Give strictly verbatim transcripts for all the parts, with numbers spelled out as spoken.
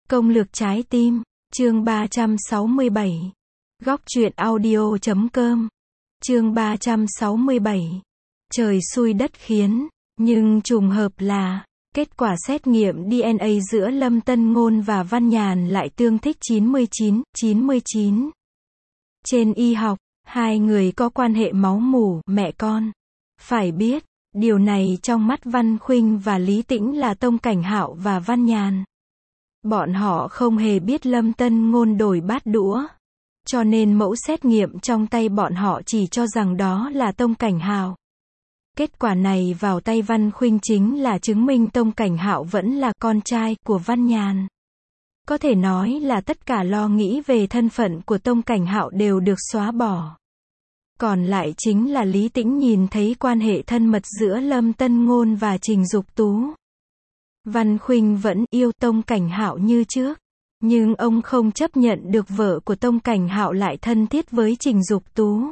Công lược trái tim, chương ba trăm sáu mươi bảy. Góc truyện audio chấm com. Chương ba trăm sáu mươi bảy. Trời xui đất khiến, nhưng trùng hợp là, kết quả xét nghiệm đê en a giữa Lâm Tân Ngôn và Văn Nhàn lại tương thích chín mươi chín, chín mươi chín. Trên y học, hai người có quan hệ máu mủ, mẹ con. Phải biết, điều này trong mắt Văn Khuynh và Lý Tĩnh là Tông Cảnh Hạo và Văn Nhàn. Bọn họ không hề biết Lâm Tân Ngôn đổi bát đũa. Cho nên mẫu xét nghiệm trong tay bọn họ chỉ cho rằng đó là Tông Cảnh Hạo. Kết quả này vào tay Văn Khuynh chính là chứng minh Tông Cảnh Hạo vẫn là con trai của Văn Nhàn. Có thể nói là tất cả lo nghĩ về thân phận của Tông Cảnh Hạo đều được xóa bỏ. Còn lại chính là Lý Tĩnh nhìn thấy quan hệ thân mật giữa Lâm Tân Ngôn và Trình Dục Tú. Văn Khuynh vẫn yêu Tông Cảnh Hạo như trước, nhưng ông không chấp nhận được vợ của Tông Cảnh Hạo lại thân thiết với Trình Dục Tú.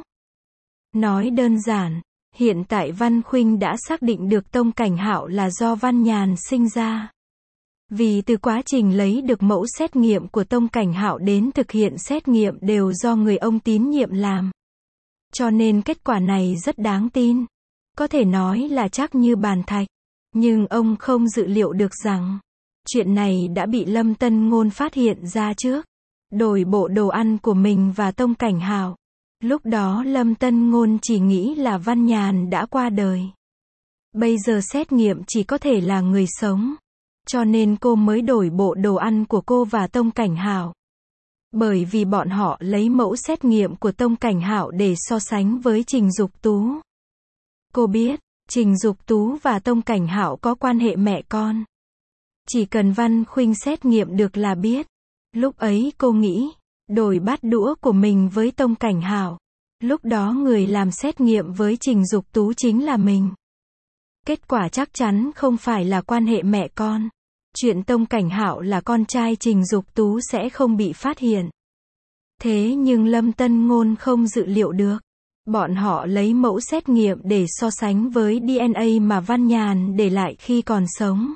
Nói đơn giản, hiện tại Văn Khuynh đã xác định được Tông Cảnh Hạo là do Văn Nhàn sinh ra. Vì từ quá trình lấy được mẫu xét nghiệm của Tông Cảnh Hạo đến thực hiện xét nghiệm đều do người ông tín nhiệm làm. Cho nên kết quả này rất đáng tin. Có thể nói là chắc như bàn thạch. Nhưng ông không dự liệu được rằng, chuyện này đã bị Lâm Tân Ngôn phát hiện ra trước. Đổi bộ đồ ăn của mình và Tông Cảnh Hạo. Lúc đó Lâm Tân Ngôn chỉ nghĩ là Văn Nhàn đã qua đời. Bây giờ xét nghiệm chỉ có thể là người sống. Cho nên cô mới đổi bộ đồ ăn của cô và Tông Cảnh Hạo. Bởi vì bọn họ lấy mẫu xét nghiệm của Tông Cảnh Hạo để so sánh với Trình Dục Tú. Cô biết, Trình Dục Tú và Tông Cảnh Hạo có quan hệ mẹ con. Chỉ cần Văn Khuynh xét nghiệm được là biết. Lúc ấy cô nghĩ, đổi bát đũa của mình với Tông Cảnh Hạo. Lúc đó người làm xét nghiệm với Trình Dục Tú chính là mình. Kết quả chắc chắn không phải là quan hệ mẹ con. Chuyện Tông Cảnh Hạo là con trai Trình Dục Tú sẽ không bị phát hiện. Thế nhưng Lâm Tân Ngôn không dự liệu được. Bọn họ lấy mẫu xét nghiệm để so sánh với đê en a mà Văn Nhàn để lại khi còn sống.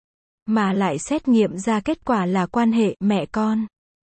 Mà lại xét nghiệm ra kết quả là quan hệ mẹ con.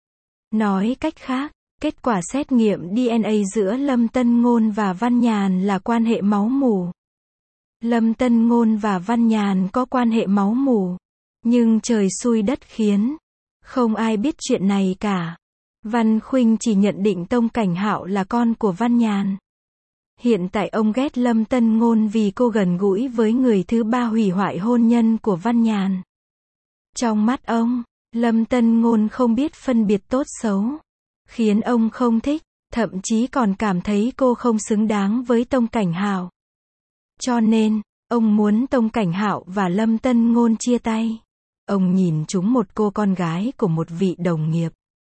Nói cách khác, kết quả xét nghiệm đê en a giữa Lâm Tân Ngôn và Văn Nhàn là quan hệ máu mủ. Lâm Tân Ngôn và Văn Nhàn có quan hệ máu mủ. Nhưng trời xui đất khiến. Không ai biết chuyện này cả. Văn Khuynh chỉ nhận định Tông Cảnh Hạo là con của Văn Nhàn. Hiện tại ông ghét Lâm Tân Ngôn vì cô gần gũi với người thứ ba hủy hoại hôn nhân của Văn Nhàn. Trong mắt ông, Lâm Tân Ngôn không biết phân biệt tốt xấu. Khiến ông không thích, thậm chí còn cảm thấy cô không xứng đáng với Tông Cảnh Hạo. Cho nên, ông muốn Tông Cảnh Hạo và Lâm Tân Ngôn chia tay. Ông nhìn trúng một cô con gái của một vị đồng nghiệp.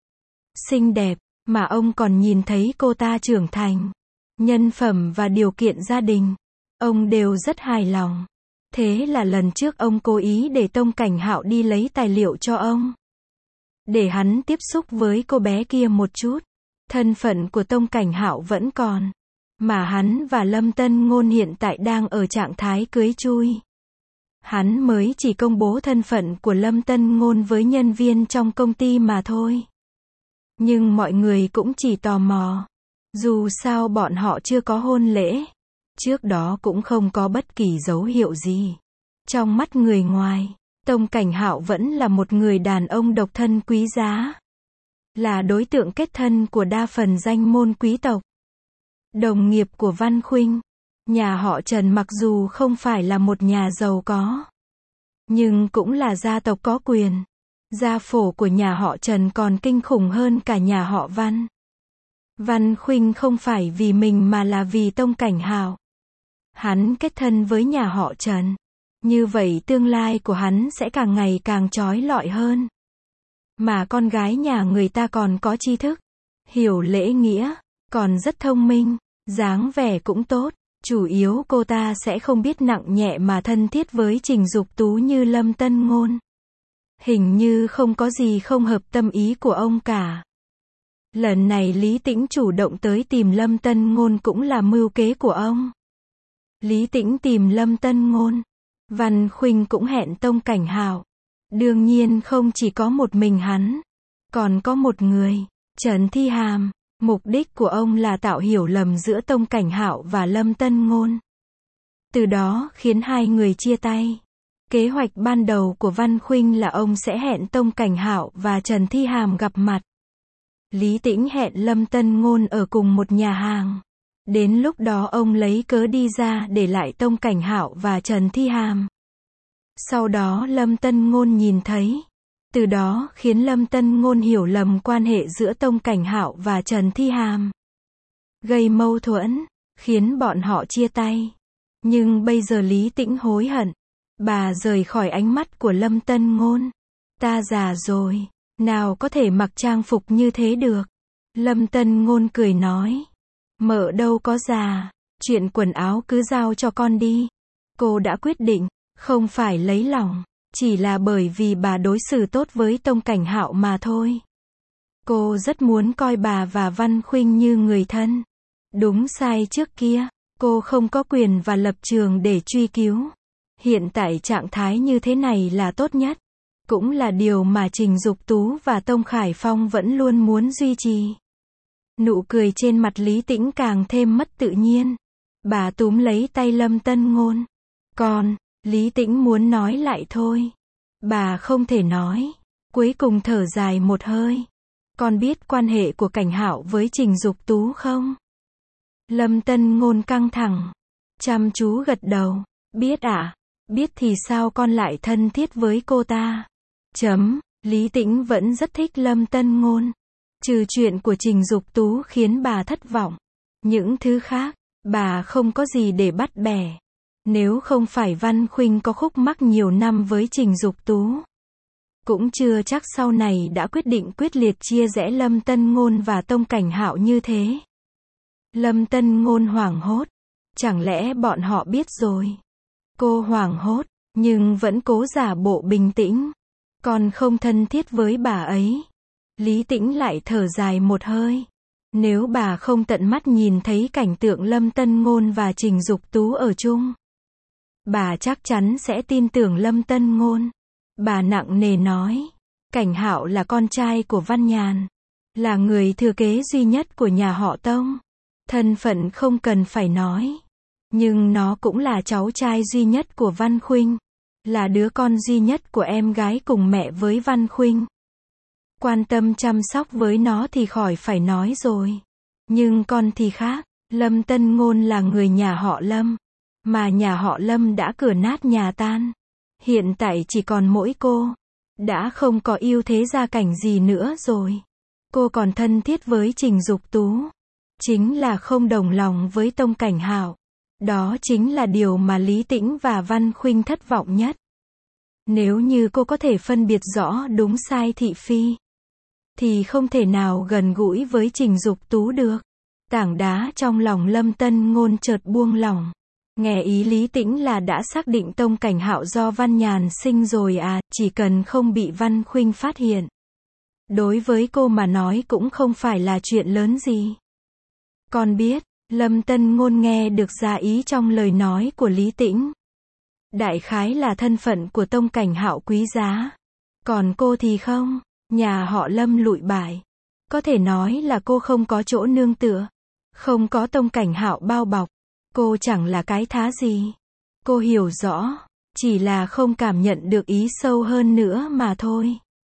Xinh đẹp, mà ông còn nhìn thấy cô ta trưởng thành. Nhân phẩm và điều kiện gia đình. Ông đều rất hài lòng. Thế là lần trước ông cố ý để Tông Cảnh Hạo đi lấy tài liệu cho ông. Để hắn tiếp xúc với cô bé kia một chút. Thân phận của Tông Cảnh Hạo vẫn còn. Mà hắn và Lâm Tân Ngôn hiện tại đang ở trạng thái cưới chui. Hắn mới chỉ công bố thân phận của Lâm Tân Ngôn với nhân viên trong công ty mà thôi. Nhưng mọi người cũng chỉ tò mò. Dù sao bọn họ chưa có hôn lễ. Trước đó cũng không có bất kỳ dấu hiệu gì. Trong mắt người ngoài, Tông Cảnh Hạo vẫn là một người đàn ông độc thân quý giá. Là đối tượng kết thân của đa phần danh môn quý tộc. Đồng nghiệp của Văn Khuynh. Nhà họ Trần mặc dù không phải là một nhà giàu có. Nhưng cũng là gia tộc có quyền. Gia phổ của nhà họ Trần còn kinh khủng hơn cả nhà họ Văn. Văn Khuynh không phải vì mình mà là vì Tông Cảnh Hạo. Hắn kết thân với nhà họ Trần. Như vậy tương lai của hắn sẽ càng ngày càng chói lọi hơn. Mà con gái nhà người ta còn có tri thức. Hiểu lễ nghĩa. Còn rất thông minh. Dáng vẻ cũng tốt. Chủ yếu cô ta sẽ không biết nặng nhẹ mà thân thiết với Trình Dục Tú như Lâm Tân Ngôn. Hình như không có gì không hợp tâm ý của ông cả. Lần này Lý Tĩnh chủ động tới tìm Lâm Tân Ngôn cũng là mưu kế của ông. Lý Tĩnh tìm Lâm Tân Ngôn. Văn Khuynh cũng hẹn Tông Cảnh Hạo. Đương nhiên không chỉ có một mình hắn, còn có một người, Trần Thi Hàm. Mục đích của ông là tạo hiểu lầm giữa Tông Cảnh Hạo và Lâm Tân Ngôn. Từ đó khiến hai người chia tay. Kế hoạch ban đầu của Văn Khuynh là ông sẽ hẹn Tông Cảnh Hạo và Trần Thi Hàm gặp mặt. Lý Tĩnh hẹn Lâm Tân Ngôn ở cùng một nhà hàng. Đến lúc đó ông lấy cớ đi ra để lại Tông Cảnh Hạo và Trần Thi Hàm. Sau đó Lâm Tân Ngôn nhìn thấy. Từ đó khiến Lâm Tân Ngôn hiểu lầm quan hệ giữa Tông Cảnh Hạo và Trần Thi Hàm. Gây mâu thuẫn, khiến bọn họ chia tay. Nhưng bây giờ Lý Tĩnh hối hận. Bà rời khỏi ánh mắt của Lâm Tân Ngôn. Ta già rồi, nào có thể mặc trang phục như thế được. Lâm Tân Ngôn cười nói. Mợ đâu có già, chuyện quần áo cứ giao cho con đi. Cô đã quyết định, không phải lấy lòng, chỉ là bởi vì bà đối xử tốt với Tông Cảnh Hạo mà thôi. Cô rất muốn coi bà và Văn Khuynh như người thân. Đúng sai trước kia, cô không có quyền và lập trường để truy cứu. Hiện tại trạng thái như thế này là tốt nhất. Cũng là điều mà Trình Dục Tú và Tông Khải Phong vẫn luôn muốn duy trì. Nụ cười trên mặt Lý Tĩnh càng thêm mất tự nhiên. Bà túm lấy tay Lâm Tân Ngôn. Con, Lý Tĩnh muốn nói lại thôi. Bà không thể nói. Cuối cùng thở dài một hơi. Con biết quan hệ của Cảnh Hạo với Trình Dục Tú không? Lâm Tân Ngôn căng thẳng. Chăm chú gật đầu. Biết ạ. À? Biết thì sao con lại thân thiết với cô ta? Chấm. Lý Tĩnh vẫn rất thích Lâm Tân Ngôn. Trừ chuyện của Trình Dục Tú khiến bà thất vọng. Những thứ khác, bà không có gì để bắt bẻ. Nếu không phải Văn Khuynh có khúc mắc nhiều năm với Trình Dục Tú, cũng chưa chắc sau này đã quyết định quyết liệt chia rẽ Lâm Tân Ngôn và Tông Cảnh Hạo như thế. Lâm Tân Ngôn hoảng hốt. Chẳng lẽ bọn họ biết rồi? Cô hoảng hốt, nhưng vẫn cố giả bộ bình tĩnh. Con không thân thiết với bà ấy. Lý Tĩnh lại thở dài một hơi. Nếu bà không tận mắt nhìn thấy cảnh tượng Lâm Tân Ngôn và Trình Dục Tú ở chung, bà chắc chắn sẽ tin tưởng Lâm Tân Ngôn. Bà nặng nề nói. Cảnh Hạo là con trai của Văn Nhàn. Là người thừa kế duy nhất của nhà họ Tông. Thân phận không cần phải nói. Nhưng nó cũng là cháu trai duy nhất của Văn Khuynh. Là đứa con duy nhất của em gái cùng mẹ với Văn Khuynh. Quan tâm chăm sóc với nó thì khỏi phải nói rồi. Nhưng con thì khác. Lâm Tân Ngôn là người nhà họ Lâm. Mà nhà họ Lâm đã cửa nát nhà tan. Hiện tại chỉ còn mỗi cô. Đã không có ưu thế gia cảnh gì nữa rồi. Cô còn thân thiết với Trình Dục Tú. Chính là không đồng lòng với Tông Cảnh Hạo. Đó chính là điều mà Lý Tĩnh và Văn Khuynh thất vọng nhất. Nếu như cô có thể phân biệt rõ đúng sai thị phi, thì không thể nào gần gũi với Trình Dục Tú được. Tảng đá trong lòng Lâm Tân Ngôn chợt buông lỏng. Nghe ý Lý Tĩnh là đã xác định Tông Cảnh Hạo do Văn Nhàn sinh rồi à, chỉ cần không bị Văn Khuynh phát hiện. Đối với cô mà nói cũng không phải là chuyện lớn gì. Con biết, Lâm Tân Ngôn nghe được ra ý trong lời nói của Lý Tĩnh. Đại khái là thân phận của Tông Cảnh Hạo quý giá. Còn cô thì không, nhà họ Lâm lụi bại. Có thể nói là cô không có chỗ nương tựa. Không có Tông Cảnh Hạo bao bọc. Cô chẳng là cái thá gì. Cô hiểu rõ, chỉ là không cảm nhận được ý sâu hơn nữa mà thôi.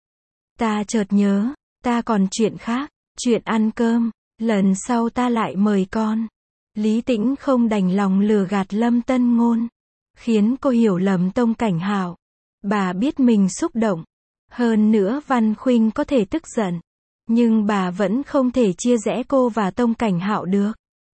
Ta chợt nhớ, ta còn chuyện khác, chuyện ăn cơm, lần sau ta lại mời con. Lý Tĩnh không đành lòng lừa gạt Lâm Tân Ngôn, khiến cô hiểu lầm Tông Cảnh Hạo. Bà biết mình xúc động, hơn nữa Văn Khuynh có thể tức giận, nhưng bà vẫn không thể chia rẽ cô và Tông Cảnh Hạo được.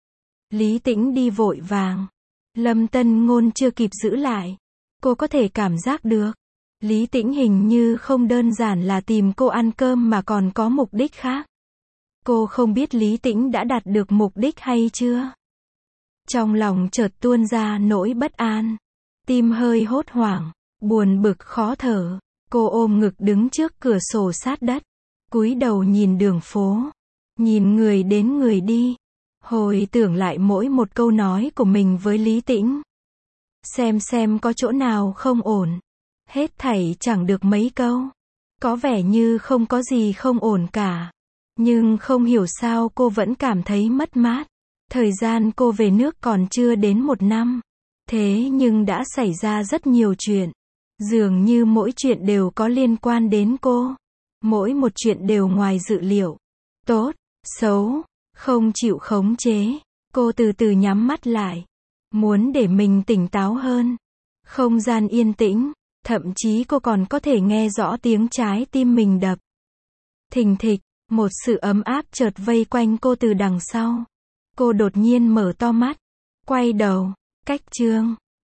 Lý Tĩnh đi vội vàng. Lâm Tân Ngôn chưa kịp giữ lại. Cô có thể cảm giác được. Lý Tĩnh hình như không đơn giản là tìm cô ăn cơm mà còn có mục đích khác. Cô không biết Lý Tĩnh đã đạt được mục đích hay chưa. Trong lòng chợt tuôn ra nỗi bất an. Tim hơi hốt hoảng, buồn bực khó thở. Cô ôm ngực đứng trước cửa sổ sát đất. Cúi đầu nhìn đường phố. Nhìn người đến người đi. Hồi tưởng lại mỗi một câu nói của mình với Lý Tĩnh. Xem xem có chỗ nào không ổn. Hết thảy chẳng được mấy câu. Có vẻ như không có gì không ổn cả. Nhưng không hiểu sao cô vẫn cảm thấy mất mát. Thời gian cô về nước còn chưa đến một năm. Thế nhưng đã xảy ra rất nhiều chuyện. Dường như mỗi chuyện đều có liên quan đến cô. Mỗi một chuyện đều ngoài dự liệu. Tốt, xấu, không chịu khống chế. Cô từ từ nhắm mắt lại. Muốn để mình tỉnh táo hơn. Không gian yên tĩnh. Thậm chí cô còn có thể nghe rõ tiếng trái tim mình đập. Thình thịch, một sự ấm áp chợt vây quanh cô từ đằng sau. Cô đột nhiên mở to mắt. Quay đầu. Cách chương